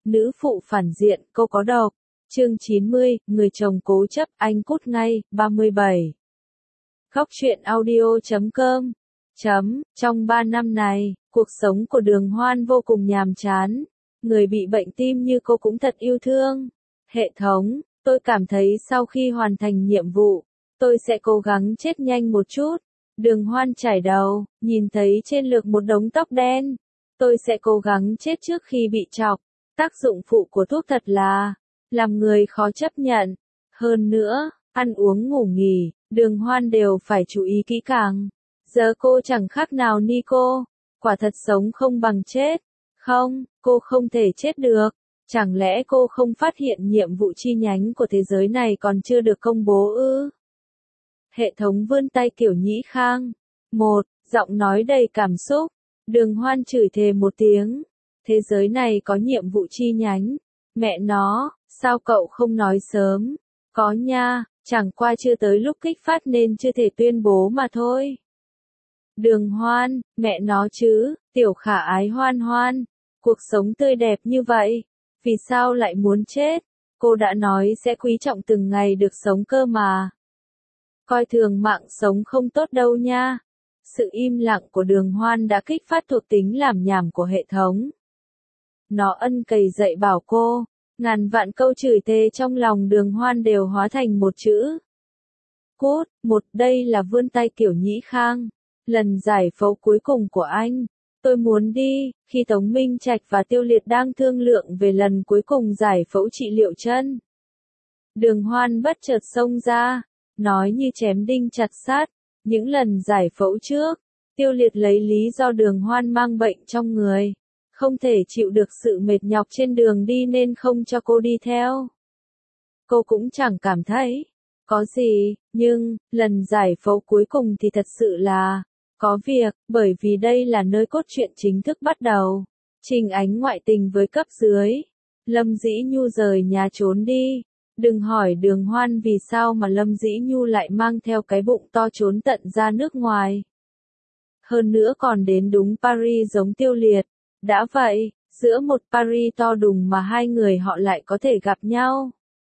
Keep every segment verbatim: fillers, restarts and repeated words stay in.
nữ phụ phản diện, cô có độc. Chương chín mươi, người chồng cố chấp, anh cút ngay, ba mươi bảy. Góc truyện audio chấm com. Chấm, trong ba năm này, cuộc sống của Đường Hoan vô cùng nhàm chán. Người bị bệnh tim như cô cũng thật yêu thương. Hệ thống, tôi cảm thấy sau khi hoàn thành nhiệm vụ, tôi sẽ cố gắng chết nhanh một chút. Đường Hoan chải đầu, nhìn thấy trên lược một đống tóc đen. Tôi sẽ cố gắng chết trước khi bị chọc. Tác dụng phụ của thuốc thật là làm người khó chấp nhận. Hơn nữa, ăn uống ngủ nghỉ, Đường Hoan đều phải chú ý kỹ càng. Giờ cô chẳng khác nào Nico, quả thật sống không bằng chết. Không, cô không thể chết được. Chẳng lẽ cô không phát hiện nhiệm vụ chi nhánh của thế giới này còn chưa được công bố ư? Hệ thống vươn tay kiểu Nhĩ Khang. Một, giọng nói đầy cảm xúc. Đường Hoan chửi thề một tiếng. Thế giới này có nhiệm vụ chi nhánh. Mẹ nó, sao cậu không nói sớm? Có nha, chẳng qua chưa tới lúc kích phát nên chưa thể tuyên bố mà thôi. Đường Hoan, mẹ nó chứ, tiểu khả ái Hoan Hoan. Cuộc sống tươi đẹp như vậy, vì sao lại muốn chết? Cô đã nói sẽ quý trọng từng ngày được sống cơ mà. Coi thường mạng sống không tốt đâu nha. Sự im lặng của Đường Hoan đã kích phát thuộc tính làm nhảm của hệ thống. Nó ân cầy dạy bảo cô, ngàn vạn câu chửi thề trong lòng Đường Hoan đều hóa thành một chữ. Cút, một, đây là vươn tay kiểu Nhĩ Khang. Lần giải phẫu cuối cùng của anh. Tôi muốn đi, khi Tống Minh Trạch và Tiêu Liệt đang thương lượng về lần cuối cùng giải phẫu trị liệu chân. Đường Hoan bất chợt xông ra, nói như chém đinh chặt sắt. Những lần giải phẫu trước, Tiêu Liệt lấy lý do Đường Hoan mang bệnh trong người. Không thể chịu được sự mệt nhọc trên đường đi nên không cho cô đi theo. Cô cũng chẳng cảm thấy có gì, nhưng, lần giải phẫu cuối cùng thì thật sự là có việc, bởi vì đây là nơi cốt truyện chính thức bắt đầu. Trình Ánh ngoại tình với cấp dưới. Lâm Dĩ Nhu rời nhà trốn đi. Đừng hỏi Đường Hoan vì sao mà Lâm Dĩ Nhu lại mang theo cái bụng to trốn tận ra nước ngoài. Hơn nữa còn đến đúng Paris giống Tiêu Liệt. Đã vậy, giữa một Paris to đùng mà hai người họ lại có thể gặp nhau.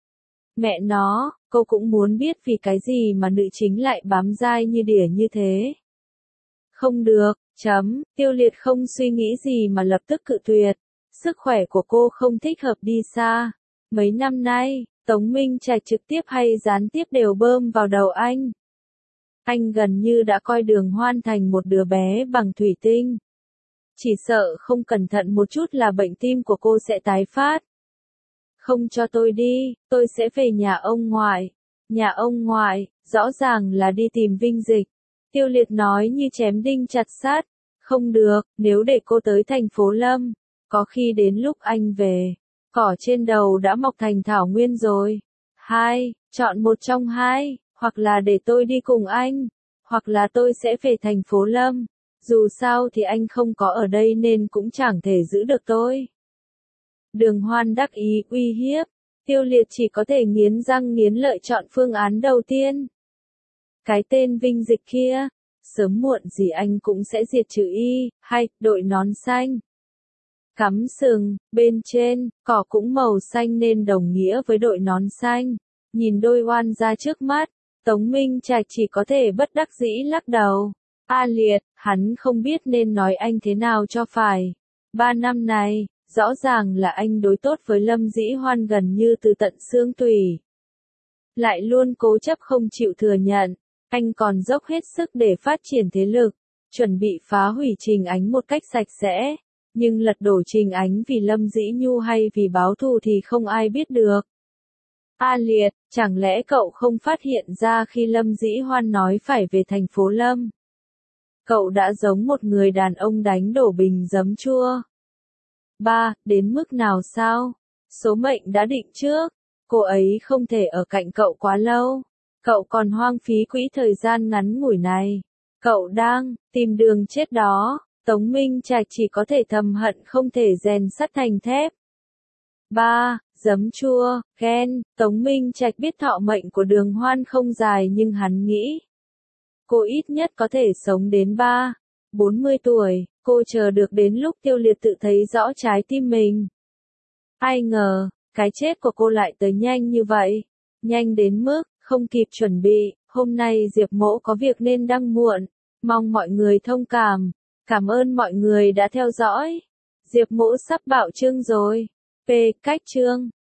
Mẹ nó, cô cũng muốn biết vì cái gì mà nữ chính lại bám dai như đỉa như thế. Không được, chấm, Tiêu Liệt không suy nghĩ gì mà lập tức cự tuyệt. Sức khỏe của cô không thích hợp đi xa. Mấy năm nay, Tống Minh Trạch trực tiếp hay gián tiếp đều bơm vào đầu anh. Anh gần như đã coi Đường Hoan thành một đứa bé bằng thủy tinh. Chỉ sợ không cẩn thận một chút là bệnh tim của cô sẽ tái phát. Không cho tôi đi, tôi sẽ về nhà ông ngoại. Nhà ông ngoại, rõ ràng là đi tìm Vinh Dịch. Tiêu Liệt nói như chém đinh chặt sắt. Không được, nếu để cô tới thành phố Lâm, có khi đến lúc anh về, cỏ trên đầu đã mọc thành thảo nguyên rồi. Hai, chọn một trong hai, hoặc là để tôi đi cùng anh, hoặc là tôi sẽ về thành phố Lâm. Dù sao thì anh không có ở đây nên cũng chẳng thể giữ được tôi. Đường Hoan đắc ý uy hiếp. Tiêu Liệt chỉ có thể nghiến răng nghiến lợi chọn phương án đầu tiên. Cái tên Vinh Dịch kia, sớm muộn gì anh cũng sẽ diệt trừ y, hay, đội nón xanh. Cắm sừng, bên trên, cỏ cũng màu xanh nên đồng nghĩa với đội nón xanh. Nhìn đôi oan ra trước mắt, Tống Minh Trạch chỉ có thể bất đắc dĩ lắc đầu. A Liệt, hắn không biết nên nói anh thế nào cho phải. Ba năm này, rõ ràng là anh đối tốt với Lâm Dĩ Hoan gần như từ tận xương tủy. Lại luôn cố chấp không chịu thừa nhận, anh còn dốc hết sức để phát triển thế lực, chuẩn bị phá hủy Trình Ánh một cách sạch sẽ. Nhưng lật đổ Trình Ánh vì Lâm Dĩ Nhu hay vì báo thù thì không ai biết được. A Liệt, chẳng lẽ cậu không phát hiện ra khi Lâm Dĩ Hoan nói phải về thành phố Lâm? Cậu đã giống một người đàn ông đánh đổ bình giấm chua. Ba, đến mức nào sao? Số mệnh đã định trước. Cô ấy không thể ở cạnh cậu quá lâu. Cậu còn hoang phí quỹ thời gian ngắn ngủi này. Cậu đang tìm đường chết đó. Tống Minh Trạch chỉ có thể thầm hận không thể rèn sắt thành thép. Ba, giấm chua, ghen. Tống Minh Trạch biết thọ mệnh của Đường Hoan không dài nhưng hắn nghĩ cô ít nhất có thể sống đến ba, bốn mươi tuổi. Cô chờ được đến lúc Tiêu Liệt tự thấy rõ trái tim mình. Ai ngờ, cái chết của cô lại tới nhanh như vậy. Nhanh đến mức, không kịp chuẩn bị, hôm nay Diệp Mỗ có việc nên đăng muộn. Mong mọi người thông cảm. Cảm ơn mọi người đã theo dõi. Diệp Mỗ sắp bạo chương rồi. P. Cách chương